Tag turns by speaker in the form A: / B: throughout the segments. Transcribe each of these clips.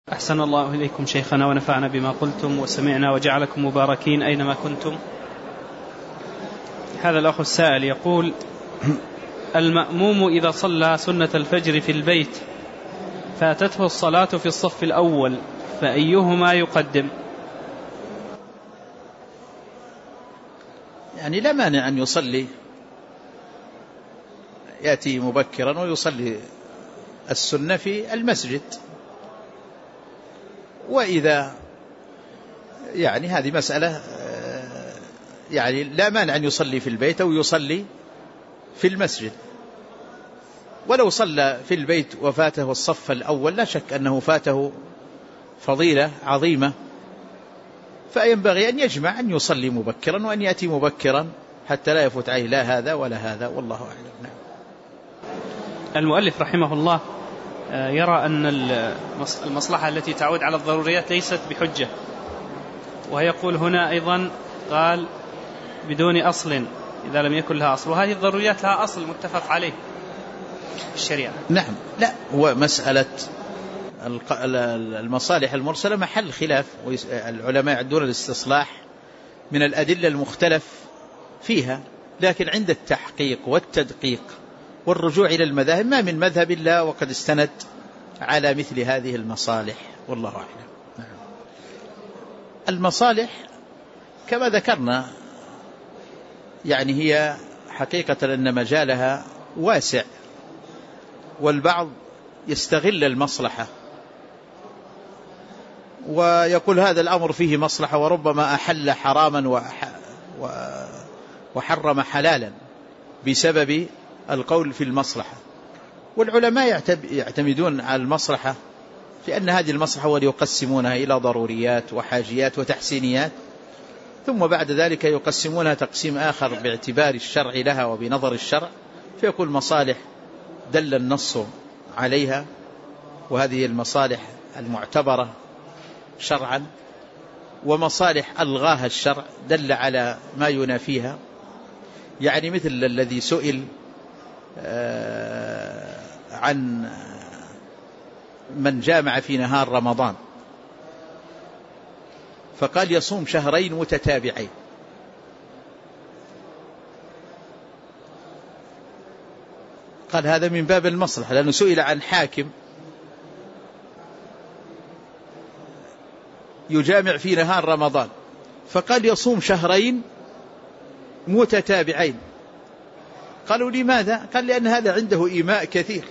A: أحسن الله إليكم شيخنا ونفعنا بما قلتم وسمعنا وجعلكم مباركين أينما كنتم. هذا الأخ السائل يقول: المأموم إذا صلى سنة الفجر في البيت فاتته الصلاة في الصف الأول فأيهما يقدم؟
B: يعني لا مانع أن يصلي، يأتي مبكرا ويصلي السنة في المسجد، وإذا يعني هذه مسألة يعني لا مانع أن يصلي في البيت أو يصلي في المسجد. ولو صلى في البيت وفاته الصف الأول لا شك أنه فاته فضيلة عظيمة، فينبغي أن يجمع، أن يصلي مبكرا وأن يأتي مبكرا حتى لا يفوت عليه لا هذا ولا هذا، والله أعلم. نعم.
A: المؤلف رحمه الله يرى أن المصلحة التي تعود على الضروريات ليست بحجة، ويقول هنا أيضا قال بدون أصل إذا لم يكن لها أصل، وهذه الضروريات لها أصل متفق عليه في الشريعة.
B: نعم. لا، هو مسألة المصالح المرسلة محل خلاف، والعلماء يعدون الاستصلاح من الأدلة المختلف فيها، لكن عند التحقيق والتدقيق والرجوع إلى المذاهب ما من مذهب إلا وقد استند على مثل هذه المصالح، والله أعلم. نعم. المصالح كما ذكرنا يعني هي حقيقة أن مجالها واسع، والبعض يستغل المصلحة ويقول هذا الأمر فيه مصلحة، وربما أحل حراما وحرم حلالا بسبب القول في المصلحة. والعلماء يعتمدون على المصلحة في أن هذه المصلحة وليقسمونها إلى ضروريات وحاجيات وتحسينيات، ثم بعد ذلك يقسمونها تقسيم آخر باعتبار الشرع لها وبنظر الشرع، فيكون مصالح دل النص عليها، وهذه المصالح المعتبرة شرعا، ومصالح ألغاها الشرع دل على ما ينافيها. يعني مثل الذي سئل عن من جامع في نهار رمضان فقال يصوم شهرين متتابعين، قال هذا من باب المصلحة، لأنه سئل عن حاكم يجامع في نهار رمضان فقال يصوم شهرين متتابعين. قالوا لماذا؟ قال لأن هذا عنده إيماء كثير،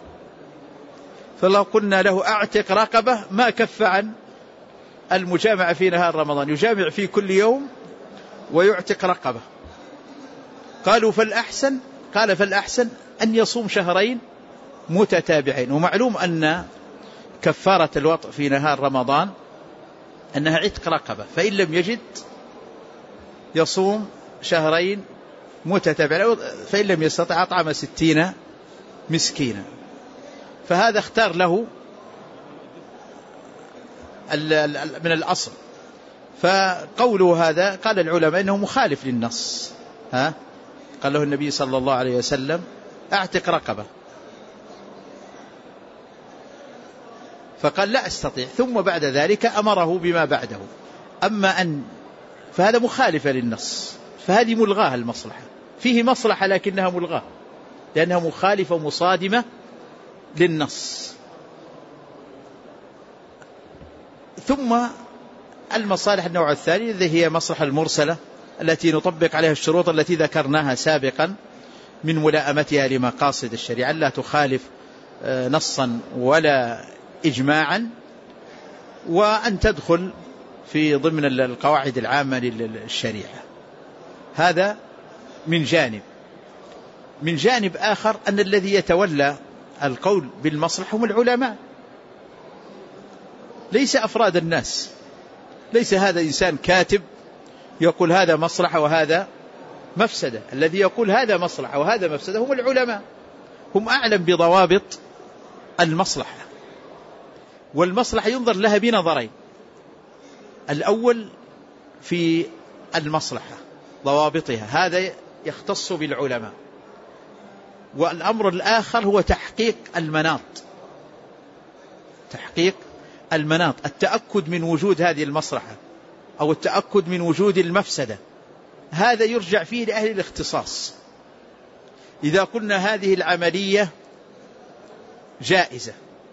B: فلو قلنا له أعتق رقبة ما كف عن المجامعة في نهار رمضان، يجامع في كل يوم ويعتق رقبة. قالوا فالأحسن، قال فالأحسن أن يصوم شهرين متتابعين، ومعلوم أن كفارة الوطء في نهار رمضان أنها عتق رقبة، فإن لم يجد يصوم شهرين متتابعين، فإن لم يستطع أطعم 60 مسكينا. فهذا اختار له من الأصل، فقوله هذا قال العلماء إنه مخالف للنص. قال له النبي صلى الله عليه وسلم أعتق رقبة، فقال لا أستطيع، ثم بعد ذلك أمره بما بعده. أما أن فهذا مخالف للنص، فهذه ملغاة المصلحة، فيه مصلحة لكنها ملغاة لأنها مخالفة ومصادمة للنص. ثم المصالح النوع الثاني الذي هي مصلحة المرسلة التي نطبق عليها الشروط التي ذكرناها سابقا من ملائمتها لمقاصد الشريعة، لا تخالف نصا ولا إجماعا، وأن تدخل في ضمن القواعد العامة للشريعة. هذا من جانب. من جانب آخر أن الذي يتولى القول بالمصلحة هم العلماء، ليس أفراد الناس، ليس هذا إنسان كاتب يقول هذا مصلحة وهذا مفسدة. الذي يقول هذا مصلحة وهذا مفسدة هم العلماء، هم أعلم بضوابط المصلحة. والمصلحة ينظر لها بنظرين: الأول في المصلحة ضوابطها، هذا يختص بالعلماء، والأمر الآخر هو تحقيق المناط، تحقيق المناط، التأكد من وجود هذه المصلحة أو التأكد من وجود المفسدة، هذا يرجع فيه لأهل الاختصاص. إذا قلنا هذه العملية جائزة،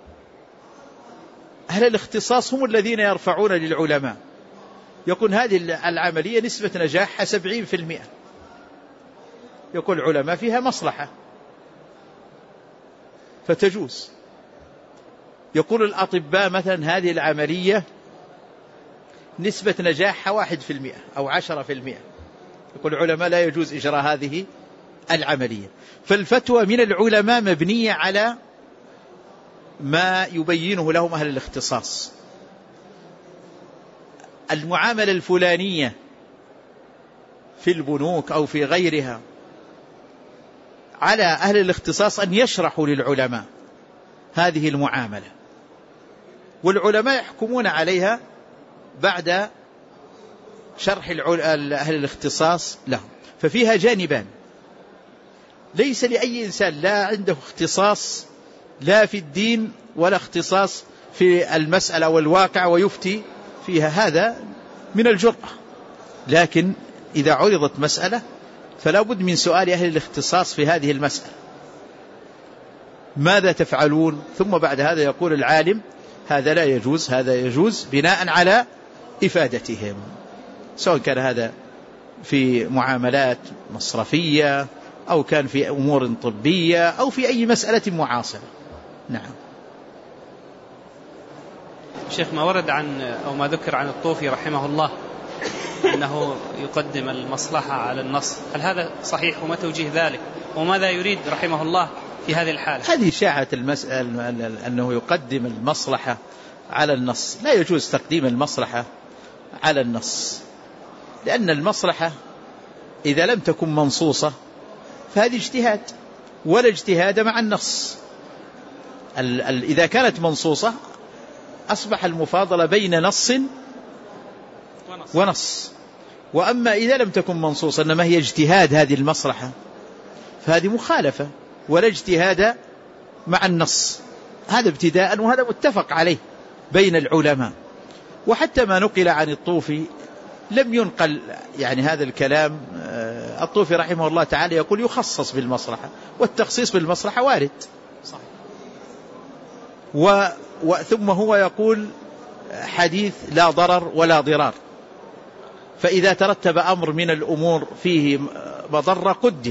B: أهل الاختصاص هم الذين يرفعون للعلماء، يقول هذه العملية نسبة نجاحها 70%، يقول العلماء فيها مصلحة فتجوز. يقول الأطباء مثلا هذه العملية نسبة نجاحها 1% أو 10%، يقول العلماء لا يجوز إجراء هذه العملية. فالفتوى من العلماء مبنية على ما يبينه لهم أهل الاختصاص. المعاملة الفلانية في البنوك أو في غيرها على أهل الاختصاص أن يشرحوا للعلماء هذه المعاملة، والعلماء يحكمون عليها بعد شرح أهل الاختصاص لهم. ففيها جانبان، ليس لأي إنسان لا عنده اختصاص لا في الدين ولا اختصاص في المسألة والواقع ويفتي فيها، هذا من الجرأة. لكن إذا عرضت مسألة فلا بد من سؤال أهل الاختصاص في هذه المسألة، ماذا تفعلون؟ ثم بعد هذا يقول العالم هذا لا يجوز، هذا يجوز، بناء على إفادتهم، سواء كان هذا في معاملات مصرفية أو كان في أمور طبية أو في أي مسألة معاصرة. نعم.
A: شيخ، ما ورد عن أو ما ذكر عن الطوفي رحمه الله أنه يقدم المصلحة على النص، هل هذا صحيح وما توجيه ذلك وماذا يريد رحمه الله في هذه الحالة؟
B: هذه شاعة المسألة أنه يقدم المصلحة على النص، لا يجوز تقديم المصلحة على النص، لأن المصلحة إذا لم تكن منصوصة فهذه اجتهاد، ولا اجتهاد مع النص. إذا كانت منصوصة أصبح المفاضلة بين نص ونص، وأما إذا لم تكن منصوصة إنما هي اجتهاد هذه المصلحة فهذه مخالفة، ولا اجتهاد مع النص. هذا ابتداء، وهذا متفق عليه بين العلماء. وحتى ما نقل عن الطوفي لم ينقل يعني هذا الكلام. الطوفي رحمه الله تعالى يقول يخصص بالمصلحة، والتخصيص بالمصلحة وارد صحيح. ثم هو يقول حديث لا ضرر ولا ضرار، فإذا ترتب أمر من الأمور فيه مضرة قدم،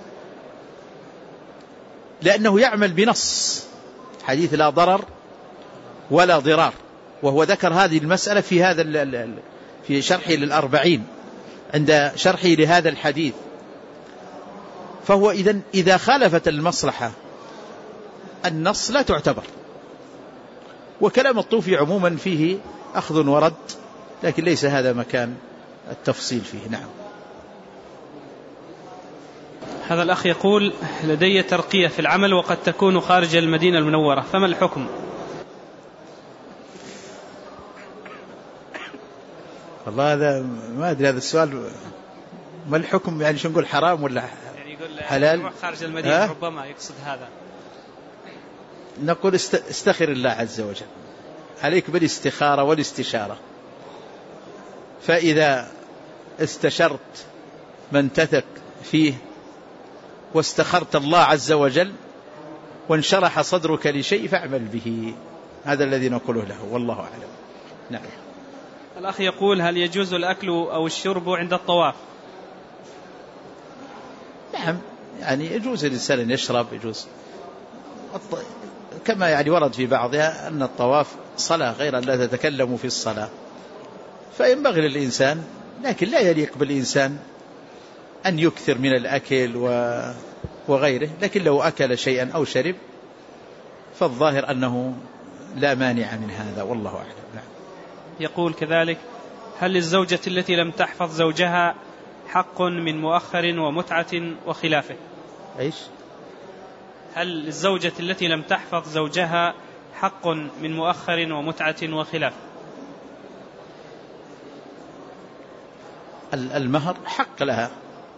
B: لأنه يعمل بنص حديث لا ضرر ولا ضرار. وهو ذكر هذه المسألة في هذا في شرحه للأربعين عند شرحه لهذا الحديث. فهو إذا خالفت المصلحة النص لا تعتبر. وكلام الطوفي عموما فيه أخذ ورد، لكن ليس هذا مكان التفصيل فيه. نعم.
A: هذا الأخ يقول لدي ترقية في العمل وقد تكون خارج المدينة المنورة، فما الحكم؟
B: والله هذا ما أدري، هذا السؤال ما الحكم؟ يعني شو نقول، حرام ولا
A: يعني يقول
B: حلال؟
A: خارج المدينة ربما يقصد هذا.
B: نقول استخر الله عز وجل، عليك بالاستخارة والاستشارة. فإذا استشرت من تثق فيه واستخرت الله عز وجل وانشرح صدرك لشيء فاعمل به، هذا الذي نقوله له، والله أعلم. نعم.
A: الأخ يقول هل يجوز الأكل أو الشرب عند الطواف؟
B: نعم، يعني يجوز الإنسان أن يشرب، يجوز كما يعني ورد في بعضها أن الطواف صلاة غير أن لا تتكلم في الصلاة، فينبغي للإنسان، لكن لا يليق بالإنسان أن يكثر من الأكل وغيره. لكن لو أكل شيئا أو شرب فالظاهر أنه لا مانع من هذا، والله أعلم. نعم.
A: يقول كذلك هل للزوجة التي لم تحفظ زوجها حق من مؤخر ومتعة وخلافه؟
B: إيش؟
A: هل للزوجة التي لم تحفظ زوجها حق من مؤخر ومتعة وخلافه؟
B: المهر حق لها،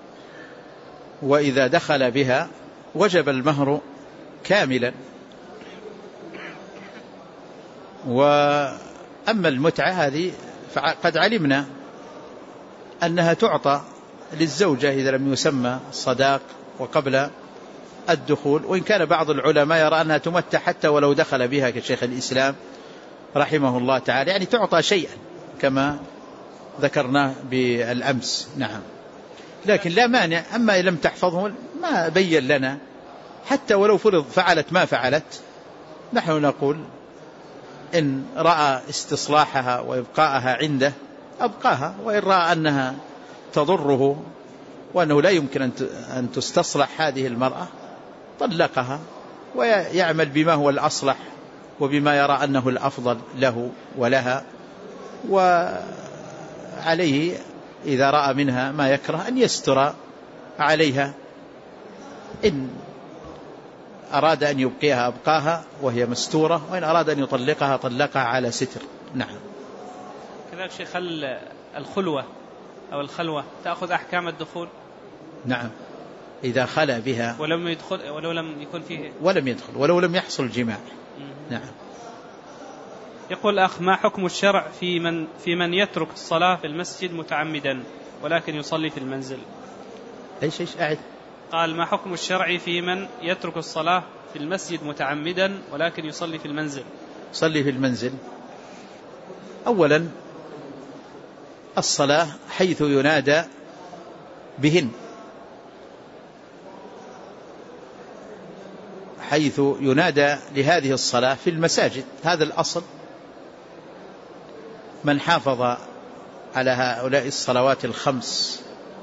B: وإذا دخل بها وجب المهر كاملا، أما المتعة هذه فقد علمنا أنها تعطى للزوجة إذا لم يسمى الصداق وقبل الدخول، وإن كان بعض العلماء يرى أنها تمتع حتى ولو دخل بها كشيخ الإسلام رحمه الله تعالى، يعني تعطى شيئا كما ذكرناه بالأمس. نعم، لكن لا مانع. أما إن لم تحفظه ما بين لنا، حتى ولو فرض فعلت ما فعلت، نحن نقول إن رأى استصلاحها وإبقاءها عنده أبقاها، وإن رأى أنها تضره وأنه لا يمكن أن تستصلح هذه المرأة طلقها، ويعمل بما هو الأصلح وبما يرى أنه الأفضل له ولها. وعليه إذا رأى منها ما يكره أن يستر عليها، إن أراد أن يبقيها أبقاها وهي مستورة، وإن أراد أن يطلقها طلقها على ستر. نعم.
A: كذلك شيخ، الخلوة أو الخلوة تأخذ أحكام الدخول؟
B: نعم، إذا خلى بها
A: ولم يدخل ولو لم يكن فيه،
B: ولم يدخل ولو لم يحصل جماع. نعم.
A: يقول أخ: ما حكم الشرع في من يترك الصلاة في المسجد متعمدا ولكن يصلي في المنزل؟
B: إيش أعد؟
A: قال: ما حكم الشرع في من يترك الصلاة في المسجد متعمدا ولكن يصلي في المنزل؟
B: صلي في المنزل. أولا الصلاة حيث ينادى بهن، حيث ينادى لهذه الصلاة في المساجد، هذا الأصل. من حافظ على هؤلاء الصلوات الخمس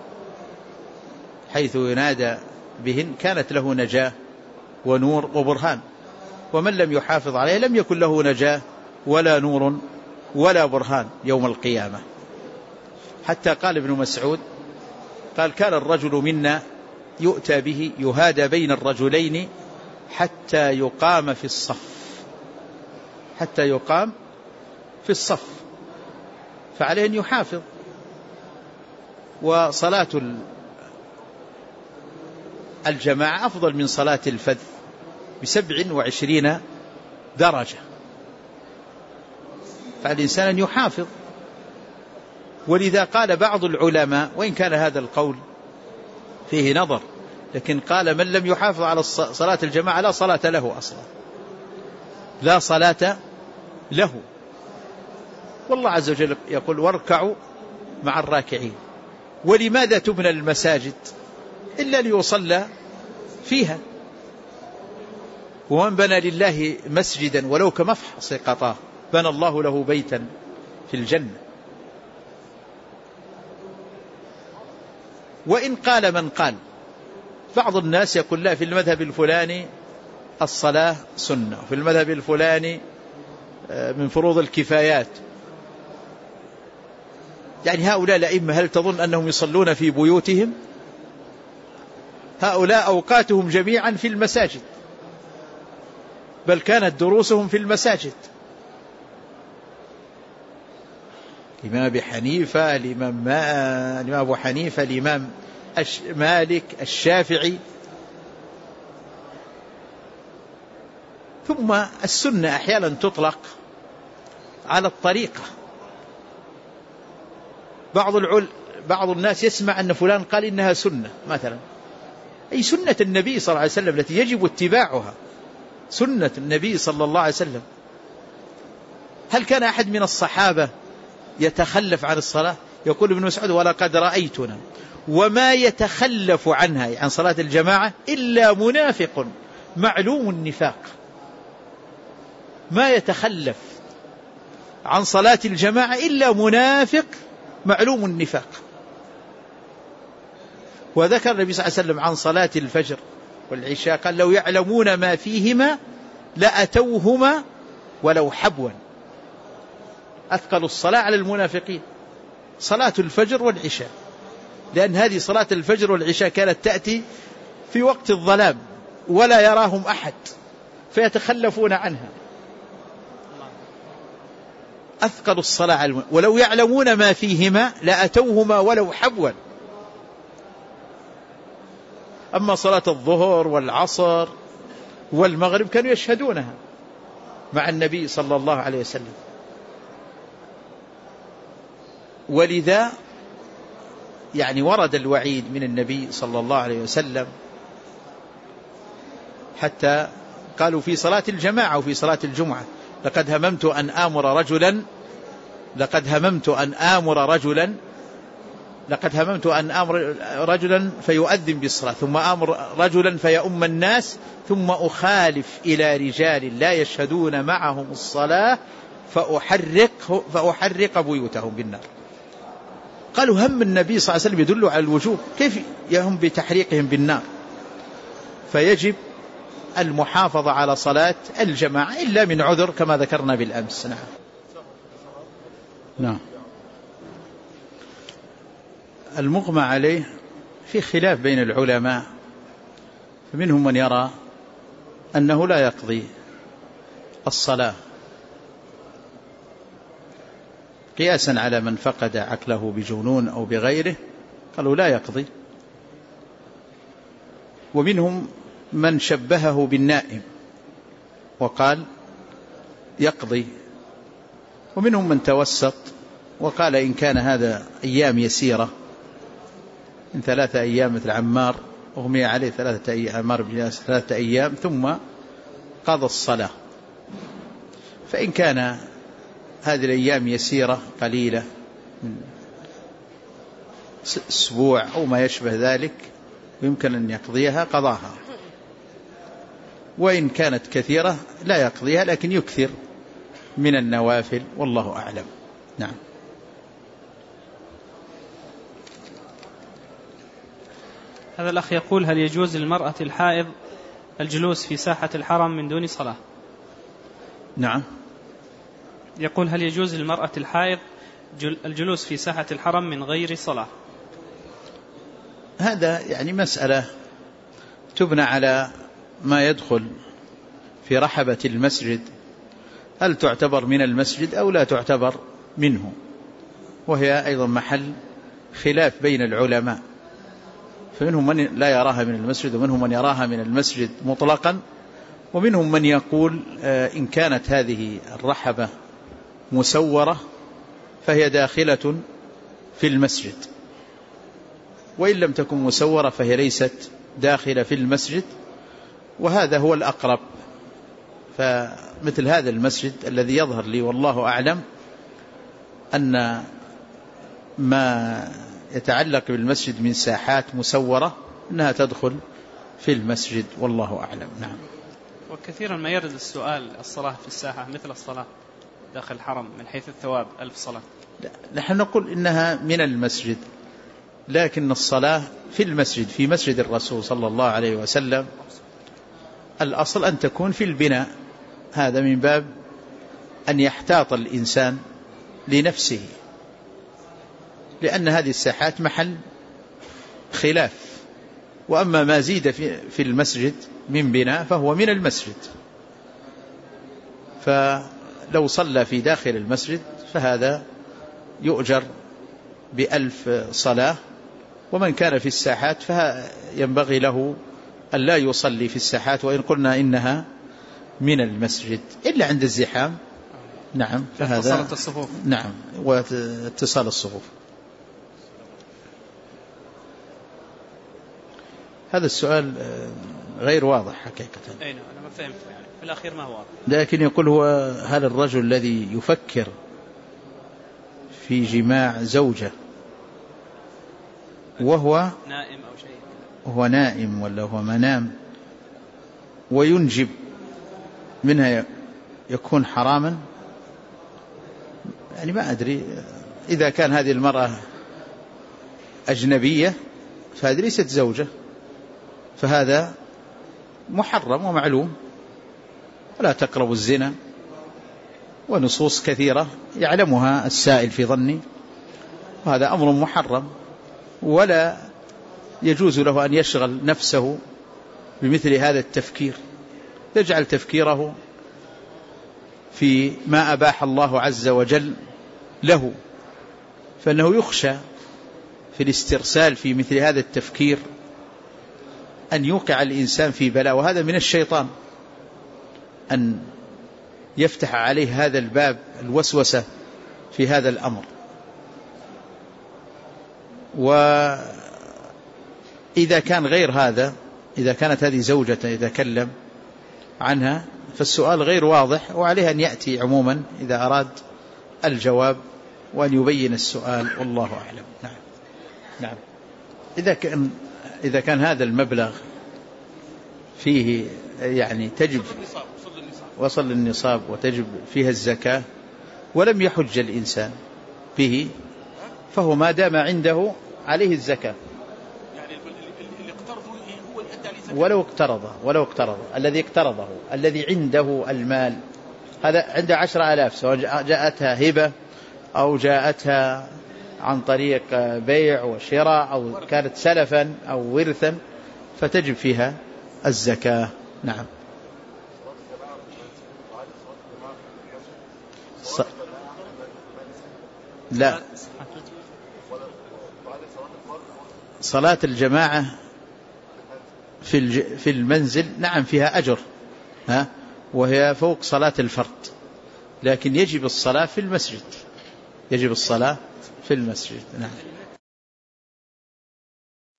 B: حيث ينادى بهن كانت له نجاة ونور وبرهان، ومن لم يحافظ عليه لم يكن له نجاة ولا نور ولا برهان يوم القيامة. حتى قال ابن مسعود قال: كان الرجل منا يؤتى به يهادى بين الرجلين حتى يقام في الصف، حتى يقام في الصف، فعليه أن يحافظ. وصلاة الجماعة أفضل من صلاة الفذ ب27 درجة، فالإنسان أن يحافظ. ولذا قال بعض العلماء، وإن كان هذا القول فيه نظر، لكن قال: من لم يحافظ على صلاة الجماعة لا صلاة له أصلا، لا صلاة له. والله عز وجل يقول: واركعوا مع الراكعين. ولماذا تبنى المساجد إلا ليصلى فيها؟ ومن بنى لله مسجدا ولو كمفحص قطاه بنى الله له بيتا في الجنة. وإن قال من قال، بعض الناس يقول: لا، في المذهب الفلاني الصلاة سنة، وفي المذهب الفلاني من فروض الكفايات. يعني هؤلاء الأئمة هل تظن أنهم يصلون في بيوتهم؟ هؤلاء أوقاتهم جميعا في المساجد، بل كانت دروسهم في المساجد. الإمام أبي حنيفة، الإمام أبو حنيفة، الإمام مالك، الشافعي. ثم السنة أحيانا تطلق على الطريقة. بعض الناس يسمع أن فلان قال إنها سنة مثلا، أي سنة النبي صلى الله عليه وسلم التي يجب اتباعها، سنة النبي صلى الله عليه وسلم. هل كان أحد من الصحابة يتخلف عن الصلاة؟ يقول ابن مسعود: ولقد رأيتنا وما يتخلف عنها، عن صلاة الجماعة، إلا منافق معلوم النفاق. ما يتخلف عن صلاة الجماعة إلا منافق معلوم النفاق. وذكر النبي صلى الله عليه وسلم عن صلاة الفجر والعشاء قال: لو يعلمون ما فيهما لأتوهما ولو حبوا. أثقل الصلاة على المنافقين صلاة الفجر والعشاء، لأن هذه صلاة الفجر والعشاء كانت تأتي في وقت الظلام ولا يراهم أحد فيتخلفون عنها. أثقل الصلاة على ولو يعلمون ما فيهما لأتوهما ولو حبوا. أما صلاة الظهر والعصر والمغرب كانوا يشهدونها مع النبي صلى الله عليه وسلم. ولذا يعني ورد الوعيد من النبي صلى الله عليه وسلم، حتى قالوا في صلاة الجماعة وفي صلاة الجمعة: لقد هممت أن آمر رجلا فيؤذن بالصلاة، ثم آمر رجلا فيؤم الناس، ثم أخالف إلى رجال لا يشهدون معهم الصلاة فأحرق بيوتهم بالنار. قالوا هم النبي صلى الله عليه وسلم يدل على الوجوب، كيف يهم بتحريقهم بالنار؟ فيجب المحافظة على صلاة الجماعة إلا من عذر كما ذكرنا بالأمس. نعم. المغمى عليه في خلاف بين العلماء، فمنهم من يرى أنه لا يقضي الصلاة قياسا على من فقد عقله بجنون أو بغيره، قالوا لا يقضي. ومنهم من شبهه بالنائم وقال يقضي. ومنهم من توسط وقال إن كان هذا أيام يسيرة، من 3 أيام مثل عمار أغمي عليه 3 أيام، عمار بن ياسر 3 أيام ثم قضى الصلاة. فإن كان هذه الأيام يسيرة قليلة من أسبوع أو ما يشبه ذلك ويمكن أن يقضيها قضاها، وإن كانت كثيرة لا يقضيها لكن يكثر من النوافل، والله أعلم. نعم.
A: هذا الأخ يقول: هل يجوز للمرأة الحائض الجلوس في ساحة الحرم من دون صلاة؟
B: نعم.
A: يقول: هل يجوز للمرأة الحائض الجلوس في ساحة الحرم من غير صلاة؟
B: هذا يعني مسألة تبنى على ما يدخل في رحبة المسجد، هل تعتبر من المسجد أو لا تعتبر منه، وهي أيضا محل خلاف بين العلماء، فمنهم من لا يراها من المسجد ومنهم من يراها من المسجد مطلقا، ومنهم من يقول إن كانت هذه الرحبة مسورة فهي داخلة في المسجد، وإن لم تكن مسورة فهي ليست داخلة في المسجد، وهذا هو الأقرب. فمثل هذا المسجد الذي يظهر لي والله أعلم أن ما يتعلق بالمسجد من ساحات مسورة أنها تدخل في المسجد، والله أعلم. نعم.
A: وكثيرا ما يرد السؤال: الصلاة في الساحة مثل الصلاة داخل الحرم من حيث الثواب 1000 صلاة؟
B: نحن نقول إنها من المسجد، لكن الصلاة في المسجد في مسجد الرسول صلى الله عليه وسلم الأصل أن تكون في البناء، هذا من باب أن يحتاط الإنسان لنفسه، لأن هذه الساحات محل خلاف، وأما ما زيد في المسجد من بناء فهو من المسجد، فلو صلى في داخل المسجد فهذا يؤجر ب1000 صلاة، ومن كان في الساحات فينبغي له أن لا يصلي في الساحات، وإن قلنا إنها من المسجد إلا عند الزحام. نعم. فهذا
A: اتصال الصفوف.
B: نعم، واتصال الصفوف. هذا السؤال غير واضح حقيقة.
A: أي نعم، أنا ما فهمت يعني في الأخير ما هو واضح.
B: لكن يقول هو: هل الرجل الذي يفكر في جماع زوجة وهو
A: نائم أو شيء،
B: هو نائم ولا هو منام وينجب منها يكون حراما؟ يعني ما أدري، إذا كان هذه المرأة أجنبية فهذه ليست زوجة، فهذا محرم ومعلوم، ولا تقربوا الزنا، ونصوص كثيرة يعلمها السائل في ظني، وهذا أمر محرم، ولا يجوز له أن يشغل نفسه بمثل هذا التفكير، يجعل تفكيره في ما أباح الله عز وجل له، فإنه يخشى في الاسترسال في مثل هذا التفكير أن يوقع الإنسان في بلاء، وهذا من الشيطان أن يفتح عليه هذا الباب الوسوسة في هذا الأمر. وإذا كان غير هذا، إذا كانت هذه زوجة يتكلم عنها فالسؤال غير واضح، وعليه أن يأتي عموما إذا أراد الجواب وأن يبين السؤال، والله أعلم. نعم. نعم. إذا كان هذا المبلغ فيه يعني تجب وصل للنصاب وتجب فيها الزكاة ولم يحج الإنسان به، فهو ما دام عنده عليه الزكاة،
C: يعني اللي اقترضه هو اللي أدى عليه الزكاة
B: ولو اقترضه الذي اقترضه، الذي عنده المال، هذا عنده 10,000، سواء جاءتها هبة أو جاءتها عن طريق بيع وشراء أو كانت سلفا أو ورثا، فتجب فيها الزكاة. نعم. لا، صلاة الجماعة في المنزل نعم فيها أجر، وهي فوق صلاة الفرد، لكن يجب الصلاة في المسجد، يجب الصلاة في المسجد. نعم.